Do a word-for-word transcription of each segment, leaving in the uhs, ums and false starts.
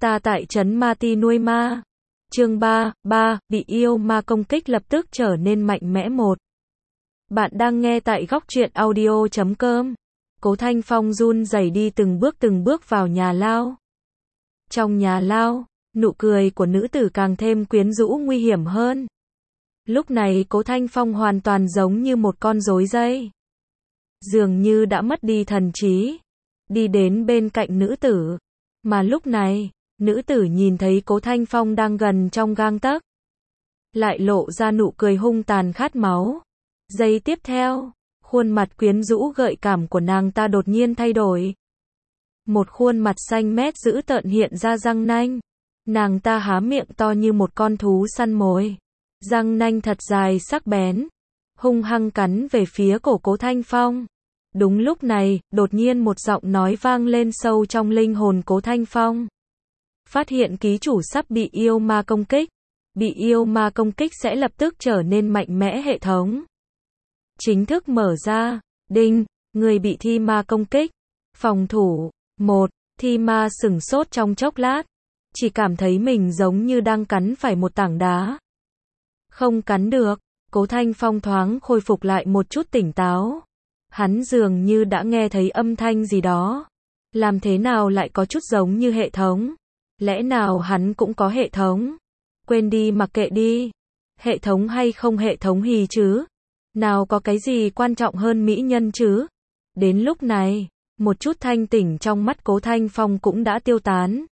Ta tại trấn Ma Ti nuôi ma. Chương ba, ba, bị yêu ma công kích lập tức trở nên mạnh mẽ một. Bạn đang nghe tại góc truyện audio chấm com. Cố Thanh Phong run rẩy đi từng bước từng bước vào nhà lao. Trong nhà lao, nụ cười của nữ tử càng thêm quyến rũ nguy hiểm hơn. Lúc này Cố Thanh Phong hoàn toàn giống như một con rối dây. Dường như đã mất đi thần trí. Đi đến bên cạnh nữ tử. Mà lúc này, nữ tử nhìn thấy Cố Thanh Phong đang gần trong gang tấc. Lại lộ ra nụ cười hung tàn khát máu. Giây tiếp theo, khuôn mặt quyến rũ gợi cảm của nàng ta đột nhiên thay đổi. Một khuôn mặt xanh mét dữ tợn hiện ra răng nanh. Nàng ta há miệng to như một con thú săn mồi. Răng nanh thật dài sắc bén. Hung hăng cắn về phía cổ Cố Thanh Phong. Đúng lúc này, đột nhiên một giọng nói vang lên sâu trong linh hồn Cố Thanh Phong. Phát hiện ký chủ sắp bị yêu ma công kích. Bị yêu ma công kích sẽ lập tức trở nên mạnh mẽ hệ thống. Chính thức mở ra. Đinh, người bị thi ma công kích. Phòng thủ. một. Thi ma sửng sốt trong chốc lát. Chỉ cảm thấy mình giống như đang cắn phải một tảng đá. Không cắn được. Cố Thanh Phong thoáng khôi phục lại một chút tỉnh táo. Hắn dường như đã nghe thấy âm thanh gì đó. Làm thế nào lại có chút giống như hệ thống? Lẽ nào hắn cũng có hệ thống? Quên đi, mặc kệ đi. Hệ thống hay không hệ thống hì chứ? Nào có cái gì quan trọng hơn mỹ nhân chứ? Đến lúc này, một chút thanh tỉnh trong mắt Cố Thanh Phong cũng đã tiêu tán.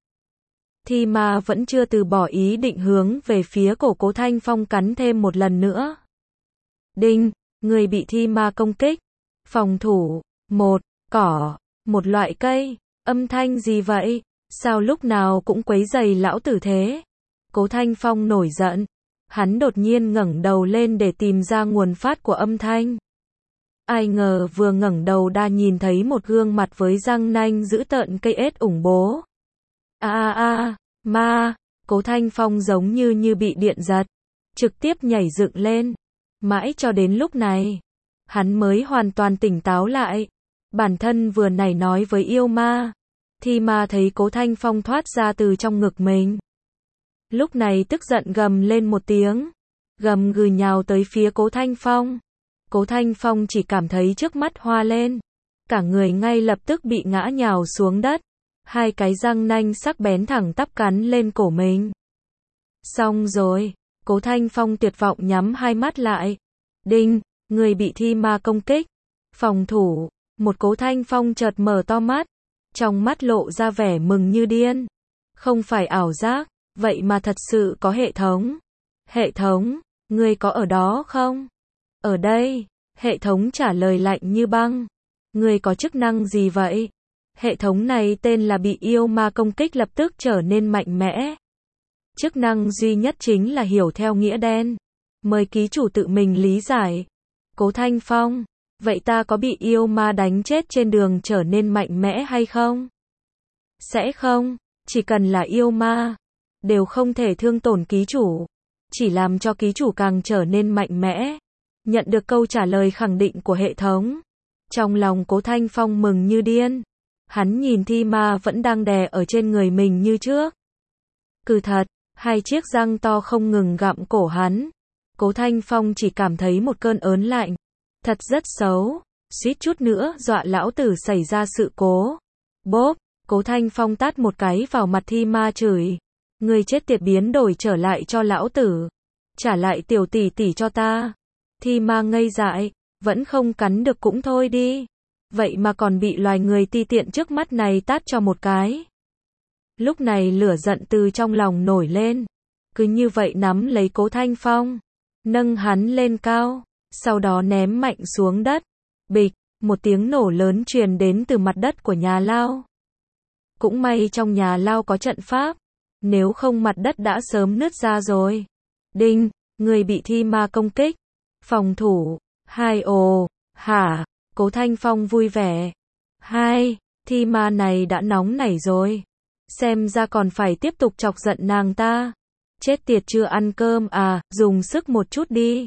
Thi ma vẫn chưa từ bỏ ý định hướng về phía cổ Cố Thanh Phong cắn thêm một lần nữa. Đinh, người bị thi ma công kích. Phòng thủ. Một. Cỏ. Một loại cây. Âm thanh gì vậy? Sao lúc nào cũng quấy rầy lão tử thế? Cố Thanh Phong nổi giận. Hắn đột nhiên ngẩng đầu lên để tìm ra nguồn phát của âm thanh. Ai ngờ vừa ngẩng đầu đã nhìn thấy một gương mặt với răng nanh dữ tợn cây ết ủng bố. A a a, ma. Cố Thanh Phong giống như như bị điện giật. Trực tiếp nhảy dựng lên. Mãi cho đến lúc này, hắn mới hoàn toàn tỉnh táo lại. Bản thân vừa nãy nói với yêu ma. Thi ma thấy Cố Thanh Phong thoát ra từ trong ngực mình. Lúc này tức giận gầm lên một tiếng. Gầm gừ nhào tới phía Cố Thanh Phong. Cố Thanh Phong chỉ cảm thấy trước mắt hoa lên. Cả người ngay lập tức bị ngã nhào xuống đất. Hai cái răng nanh sắc bén thẳng tắp cắn lên cổ mình. Xong rồi. Cố Thanh Phong tuyệt vọng nhắm hai mắt lại. Đinh, người bị thi ma công kích. Phòng thủ. Một Cố Thanh Phong chợt mở to mắt. Trong mắt lộ ra vẻ mừng như điên. Không phải ảo giác, vậy mà thật sự có hệ thống. Hệ thống, ngươi có ở đó không? Ở đây. Hệ thống trả lời lạnh như băng. Ngươi có chức năng gì vậy? Hệ thống này tên là bị yêu ma công kích lập tức trở nên mạnh mẽ. Chức năng duy nhất chính là hiểu theo nghĩa đen. Mời ký chủ tự mình lý giải. Cố Thanh Phong, vậy ta có bị yêu ma đánh chết trên đường trở nên mạnh mẽ hay không? Sẽ không, chỉ cần là yêu ma, đều không thể thương tổn ký chủ. Chỉ làm cho ký chủ càng trở nên mạnh mẽ. Nhận được câu trả lời khẳng định của hệ thống. Trong lòng Cố Thanh Phong mừng như điên. Hắn nhìn thi ma vẫn đang đè ở trên người mình như trước. Cứ thật, hai chiếc răng to không ngừng gặm cổ hắn. Cố Thanh Phong chỉ cảm thấy một cơn ớn lạnh. Thật rất xấu. Suýt chút nữa dọa lão tử xảy ra sự cố. Bốp, Cố Thanh Phong tát một cái vào mặt thi ma chửi. Người chết tiệt, biến đổi trở lại cho lão tử. Trả lại tiểu tỷ tỷ cho ta. Thi ma ngây dại. Vẫn không cắn được cũng thôi đi. Vậy mà còn bị loài người ti tiện trước mắt này tát cho một cái. Lúc này lửa giận từ trong lòng nổi lên. Cứ như vậy nắm lấy Cố Thanh Phong. Nâng hắn lên cao. Sau đó ném mạnh xuống đất. Bịch, một tiếng nổ lớn truyền đến từ mặt đất của nhà lao. Cũng may trong nhà lao có trận pháp. Nếu không mặt đất đã sớm nứt ra rồi. Đinh, người bị thi ma công kích. Phòng thủ. Hai. Ồ, hả? Cố Thanh Phong vui vẻ. Hai, thi ma này đã nóng nảy rồi. Xem ra còn phải tiếp tục chọc giận nàng ta. Chết tiệt, chưa ăn cơm à, dùng sức một chút đi.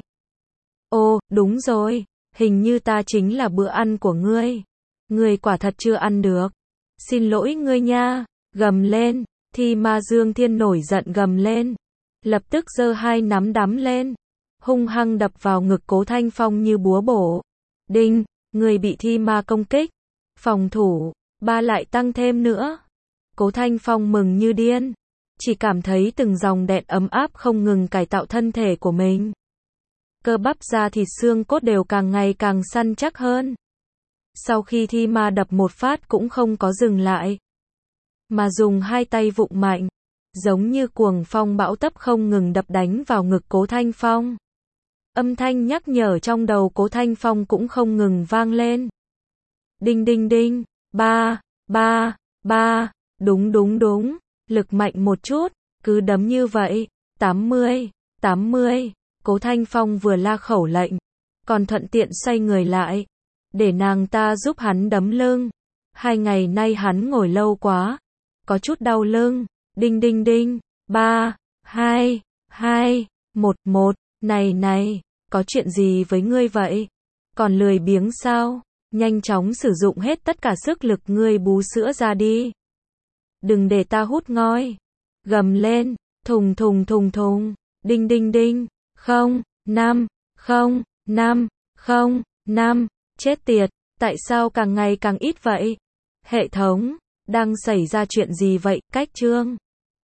Ô, đúng rồi, hình như ta chính là bữa ăn của ngươi. Ngươi quả thật chưa ăn được. Xin lỗi ngươi nha. Gầm lên, Thi Ma Dương Thiên nổi giận gầm lên, lập tức giơ hai nắm đấm lên, hung hăng đập vào ngực Cố Thanh Phong như búa bổ. Đinh, người bị thi ma công kích. Phòng thủ, ba lại tăng thêm nữa. Cố Thanh Phong mừng như điên, chỉ cảm thấy từng dòng đệm ấm áp không ngừng cải tạo thân thể của mình. Cơ bắp da thịt xương cốt đều càng ngày càng săn chắc hơn. Sau khi thi ma đập một phát cũng không có dừng lại, mà dùng hai tay vụng mạnh, giống như cuồng phong bão táp không ngừng đập đánh vào ngực Cố Thanh Phong. Âm thanh nhắc nhở trong đầu Cố Thanh Phong cũng không ngừng vang lên. Đinh đinh đinh, ba, ba, ba, đúng đúng đúng, lực mạnh một chút, cứ đấm như vậy, tám mươi, tám mươi, Cố Thanh Phong vừa la khẩu lệnh, còn thuận tiện xoay người lại, để nàng ta giúp hắn đấm lưng. Hai ngày nay hắn ngồi lâu quá, có chút đau lưng. Đinh đinh đinh, ba, hai, hai, một, một, này này, có chuyện gì với ngươi vậy? Còn lười biếng sao? Nhanh chóng sử dụng hết tất cả sức lực ngươi bú sữa ra đi. Đừng để ta hút ngoi. Gầm lên, thùng thùng thùng thùng, đinh đinh đinh, không, năm, không, năm, không, năm, chết tiệt, tại sao càng ngày càng ít vậy? Hệ thống, đang xảy ra chuyện gì vậy? Cách chương